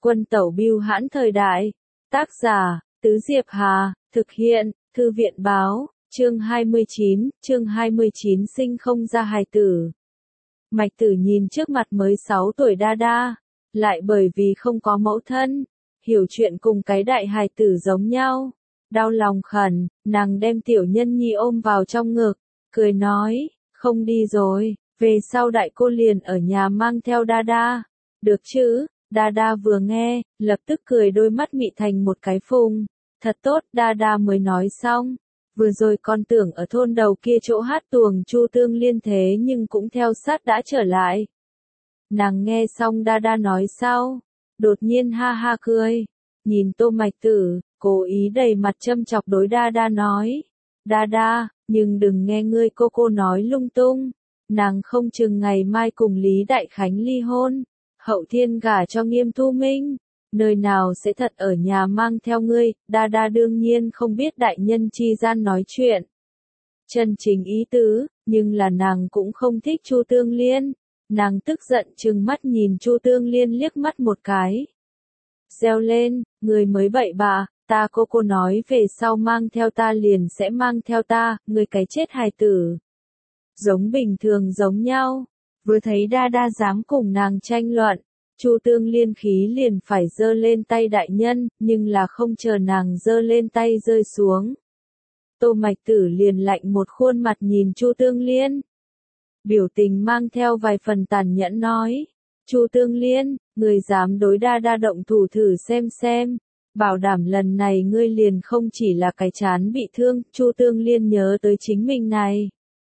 Quân tẩu bưu hãn thời đại. Tác giả, Tứ Diệp Hà, thực hiện, Thư viện báo, chương 29 sinh không ra hài tử. Mạch Tử nhìn trước mặt mới 6 tuổi đa đa, lại bởi vì không có mẫu thân, hiểu chuyện cùng cái đại hài tử giống nhau. Đau lòng khẩn, nàng đem tiểu nhân nhi ôm vào trong ngực, cười nói, không đi rồi, về sau đại cô liền ở nhà mang theo đa đa. Được chứ? Đa đa vừa nghe, lập tức cười đôi mắt mị thành một cái phùng. Thật tốt, đa đa mới nói xong. Vừa rồi con tưởng ở thôn đầu kia chỗ hát tuồng Chu Tương Liên thế nhưng cũng theo sát đã trở lại. Nàng nghe xong đa đa nói sau, đột nhiên ha ha cười. Nhìn Tô Mạch Tử, cố ý đầy mặt châm chọc đối đa đa nói. Đa đa, nhưng đừng nghe ngươi cô nói lung tung. Nàng không chừng ngày mai cùng Lý Đại Khánh ly hôn. Hậu thiên gả cho Nghiêm Thu Minh, nơi nào sẽ thật ở nhà mang theo ngươi. Đa đa đương nhiên không biết đại nhân chi gian nói chuyện chân chính ý tứ, nhưng là nàng cũng không thích Chu Tương Liên. Nàng tức giận trừng mắt nhìn Chu Tương Liên liếc mắt một cái. Reo lên, người mới bậy bạ, ta cô nói về sau mang theo ta liền sẽ mang theo ta, người cái chết hài tử. Giống bình thường giống nhau. Vừa thấy đa đa dám cùng nàng tranh luận, Chu Tương Liên khí liền phải giơ lên tay đại nhân, nhưng là không chờ nàng giơ lên tay rơi xuống. Tô Mạch Tử liền lạnh một khuôn mặt nhìn Chu Tương Liên. Biểu tình mang theo vài phần tàn nhẫn nói, Chu Tương Liên, người dám đối đa đa động thủ thử xem, bảo đảm lần này ngươi liền không chỉ là cái chán bị thương. Chu Tương Liên nhớ tới chính mình này,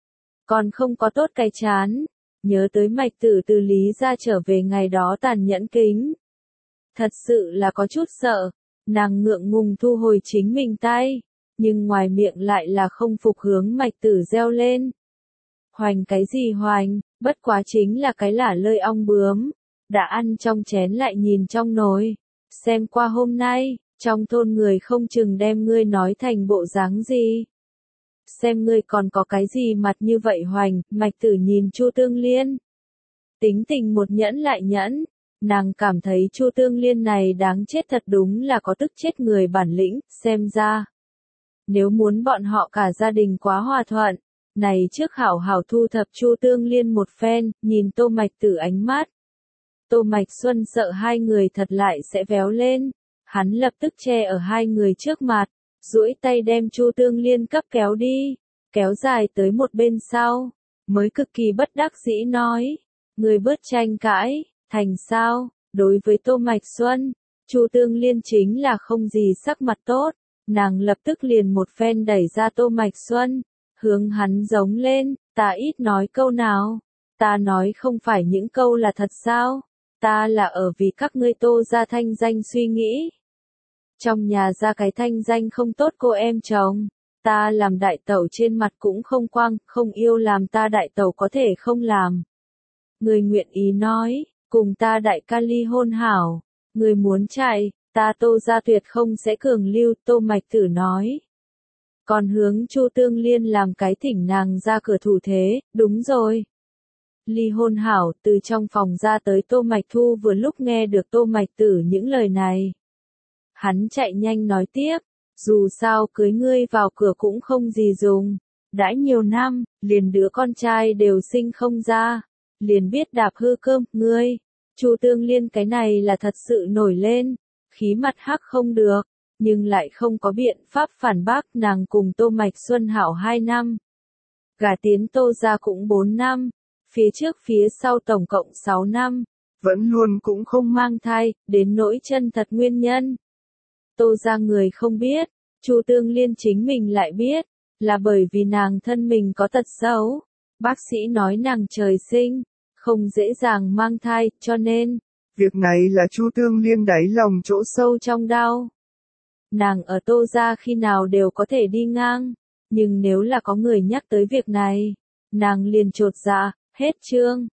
còn không có tốt cái chán. Nhớ tới Mạch Tử từ Lý ra trở về ngày đó tàn nhẫn kính. Thật sự là có chút sợ, nàng ngượng ngùng thu hồi chính mình tay, nhưng ngoài miệng lại là không phục hướng Mạch Tử reo lên. Hoành cái gì hoành, bất quá chính là cái lả lơi ong bướm, đã ăn trong chén lại nhìn trong nồi. Xem qua hôm nay, trong thôn người không chừng đem ngươi nói thành bộ dáng gì. Xem ngươi còn có cái gì mặt như vậy hoành. Mạch Tử nhìn Chu Tương Liên, tính tình một nhẫn lại nhẫn, nàng cảm thấy Chu Tương Liên này đáng chết thật đúng là có tức chết người bản lĩnh. Xem ra, nếu muốn bọn họ cả gia đình quá hòa thuận, này trước hảo hảo thu thập Chu Tương Liên một phen. Nhìn Tô Mạch Tử ánh mắt, Tô Mạch Xuân sợ hai người thật lại sẽ véo lên, hắn lập tức che ở hai người trước mặt, duỗi tay đem Chu Tương Liên cấp kéo đi, kéo dài tới một bên sau, mới cực kỳ bất đắc dĩ nói, người bớt tranh cãi, thành sao? Đối với Tô Mạch Xuân, Chu Tương Liên chính là không gì sắc mặt tốt, nàng lập tức liền một phen đẩy ra Tô Mạch Xuân, hướng hắn giống lên, ta ít nói câu nào, ta nói không phải những câu là thật sao, ta là ở vì các ngươi Tô gia thanh danh suy nghĩ. Trong nhà ra cái thanh danh không tốt cô em chồng, ta làm đại tẩu trên mặt cũng không quang, không yêu làm ta đại tẩu có thể không làm. Người nguyện ý nói, cùng ta đại ca ly hôn hảo, người muốn chạy, ta Tô gia tuyệt không sẽ cường lưu. Tô Mạch Tử nói. Còn hướng Chu Tương Liên làm cái thỉnh nàng ra cửa thủ thế. Đúng rồi, ly hôn hảo. Từ trong phòng ra tới Tô Mạch Thu vừa lúc nghe được Tô Mạch Tử những lời này, hắn chạy nhanh nói tiếp, dù sao cưới ngươi vào cửa cũng không gì dùng, đã nhiều năm, liền đứa con trai đều sinh không ra, liền biết đạp hư cơm. Ngươi, Chu Tương Liên cái này là thật sự nổi lên, khí mặt hắc không được, nhưng lại không có biện pháp phản bác. Nàng cùng Tô Mạch Xuân hảo 2 năm, gả tiến Tô gia cũng 4 năm, phía trước phía sau tổng cộng 6 năm, vẫn luôn cũng không mang thai. Đến nỗi chân thật nguyên nhân, Tô gia người không biết, Chu Tương Liên chính mình lại biết, là bởi vì nàng thân mình có tật xấu. Bác sĩ nói nàng trời sinh không dễ dàng mang thai, cho nên việc này là Chu Tương Liên đáy lòng chỗ sâu trong đau. Nàng ở Tô gia khi nào đều có thể đi ngang, nhưng nếu là có người nhắc tới việc này, nàng liền chột dạ. Hết chương.